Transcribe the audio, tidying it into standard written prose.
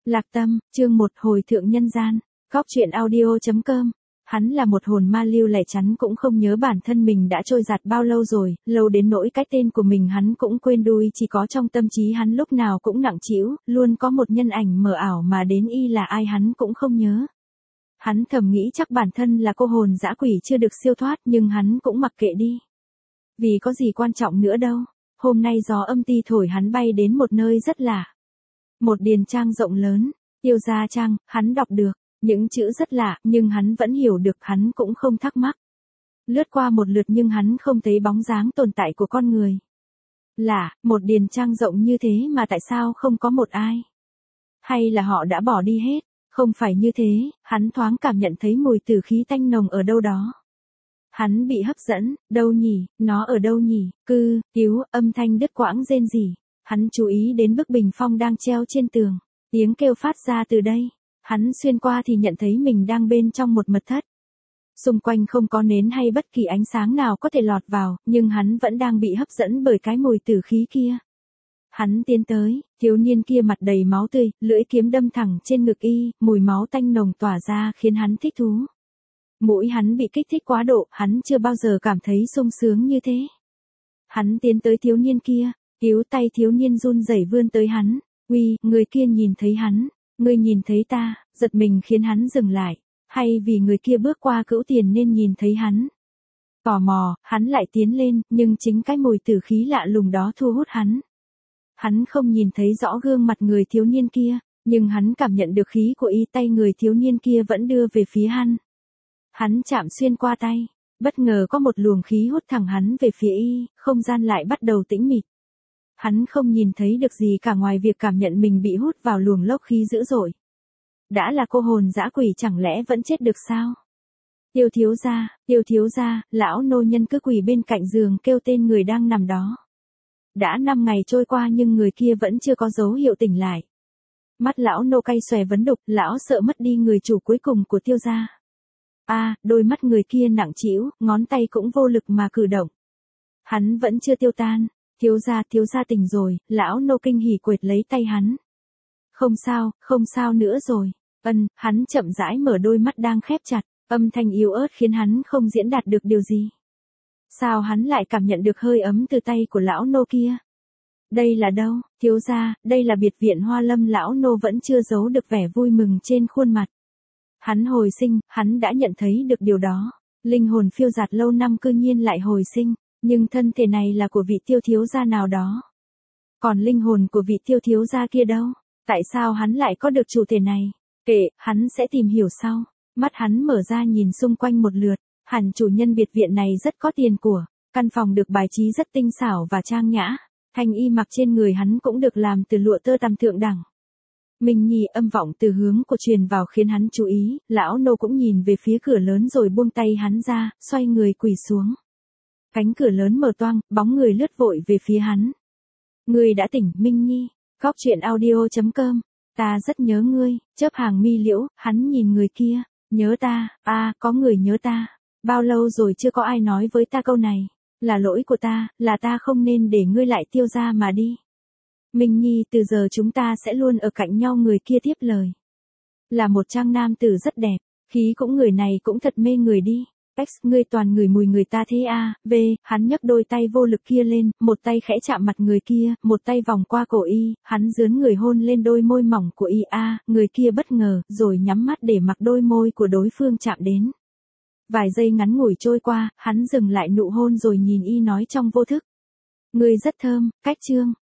Lạc Tâm, chương 1 hồi thượng nhân gian, góc truyện audio.com. Hắn là một hồn ma lưu lẻ chắn cũng không nhớ bản thân mình đã trôi giạt bao lâu rồi, lâu đến nỗi cái tên của mình hắn cũng quên đuôi, chỉ có trong tâm trí hắn lúc nào cũng nặng trĩu, luôn có một nhân ảnh mờ ảo mà đến y là ai hắn cũng không nhớ. Hắn thầm nghĩ chắc bản thân là cô hồn dã quỷ chưa được siêu thoát, nhưng hắn cũng mặc kệ đi. Vì có gì quan trọng nữa đâu. Hôm nay gió âm ti thổi hắn bay đến một nơi rất lạ. Một điền trang rộng lớn, Tiêu Gia Trang, hắn đọc được, những chữ rất lạ, nhưng hắn vẫn hiểu được, hắn cũng không thắc mắc. Lướt qua một lượt nhưng hắn không thấy bóng dáng tồn tại của con người. Lạ, một điền trang rộng như thế mà tại sao không có một ai? Hay là họ đã bỏ đi hết? Không phải như thế, hắn thoáng cảm nhận thấy mùi tử khí tanh nồng ở đâu đó. Hắn bị hấp dẫn, đâu nhỉ, nó ở đâu nhỉ, cứu, âm thanh đứt quãng rên rỉ. Hắn chú ý đến bức bình phong đang treo trên tường, tiếng kêu phát ra từ đây. Hắn xuyên qua thì nhận thấy mình đang bên trong một mật thất. Xung quanh không có nến hay bất kỳ ánh sáng nào có thể lọt vào, nhưng hắn vẫn đang bị hấp dẫn bởi cái mùi tử khí kia. Hắn tiến tới, thiếu niên kia mặt đầy máu tươi, lưỡi kiếm đâm thẳng trên ngực y, mùi máu tanh nồng tỏa ra khiến hắn thích thú. Mũi hắn bị kích thích quá độ, hắn chưa bao giờ cảm thấy sung sướng như thế. Hắn tiến tới thiếu niên kia, cứu tay thiếu niên run rẩy vươn tới hắn. Uy, người kia nhìn thấy hắn, ngươi nhìn thấy ta, giật mình khiến hắn dừng lại. Hay vì người kia bước qua cữu tiền nên nhìn thấy hắn. Tò mò, hắn lại tiến lên, nhưng chính cái mùi tử khí lạ lùng đó thu hút hắn. Hắn không nhìn thấy rõ gương mặt người thiếu niên kia, nhưng hắn cảm nhận được khí của y, tay người thiếu niên kia vẫn đưa về phía hắn. Hắn chạm xuyên qua tay, bất ngờ có một luồng khí hút thẳng hắn về phía y, không gian lại bắt đầu tĩnh mịch. Hắn không nhìn thấy được gì cả ngoài việc cảm nhận mình bị hút vào luồng lốc khí dữ dội. Đã là cô hồn dã quỷ chẳng lẽ vẫn chết được sao? Tiêu thiếu gia, lão nô nhân cứ quỳ bên cạnh giường kêu tên người đang nằm đó. Đã 5 ngày trôi qua nhưng người kia vẫn chưa có dấu hiệu tỉnh lại. Mắt lão nô cay xòe vấn đục, lão sợ mất đi người chủ cuối cùng của Tiêu gia. Đôi mắt người kia nặng trĩu, ngón tay cũng vô lực mà cử động. Hắn vẫn chưa tiêu tan. Thiếu gia tỉnh rồi, lão nô kinh hỉ quệt lấy tay hắn. Không sao nữa rồi. Hắn chậm rãi mở đôi mắt đang khép chặt, âm thanh yếu ớt khiến hắn không diễn đạt được điều gì. Sao hắn lại cảm nhận được hơi ấm từ tay của lão nô kia? Đây là đâu, thiếu gia, đây là biệt viện Hoa Lâm, lão nô vẫn chưa giấu được vẻ vui mừng trên khuôn mặt. Hắn hồi sinh, hắn đã nhận thấy được điều đó. Linh hồn phiêu dạt lâu năm cư nhiên lại hồi sinh, nhưng thân thể này là của vị Tiêu thiếu gia nào đó. Còn linh hồn của vị Tiêu thiếu gia kia đâu? Tại sao hắn lại có được chủ thể này? Kệ, hắn sẽ tìm hiểu sau. Mắt hắn mở ra nhìn xung quanh một lượt, hẳn chủ nhân biệt viện này rất có tiền của. Căn phòng được bài trí rất tinh xảo và trang nhã. Thanh y mặc trên người hắn cũng được làm từ lụa tơ tằm thượng đẳng. Minh Nhi âm vọng từ hướng của truyền vào khiến hắn chú ý, lão nô cũng nhìn về phía cửa lớn rồi buông tay hắn ra, xoay người quỳ xuống. Cánh cửa lớn mở toang, bóng người lướt vội về phía hắn. Ngươi đã tỉnh, Minh Nhi. Góc truyện audio.com. Ta rất nhớ ngươi, chớp hàng mi liễu, hắn nhìn người kia. Nhớ ta, có người nhớ ta. Bao lâu rồi chưa có ai nói với ta câu này. Là lỗi của ta, là ta không nên để ngươi lại Tiêu gia mà đi. Minh Nhi, từ giờ chúng ta sẽ luôn ở cạnh nhau, người kia tiếp lời. Là một trang nam tử rất đẹp, khí cũng người này cũng thật mê người đi. Ngươi toàn ngửi mùi người ta thế hắn nhấc đôi tay vô lực kia lên, một tay khẽ chạm mặt người kia, một tay vòng qua cổ y, hắn dướn người hôn lên đôi môi mỏng của y. Người kia bất ngờ, rồi nhắm mắt để mặc đôi môi của đối phương chạm đến. Vài giây ngắn ngủi trôi qua, hắn dừng lại nụ hôn rồi nhìn y nói trong vô thức. Ngươi rất thơm, cách chương.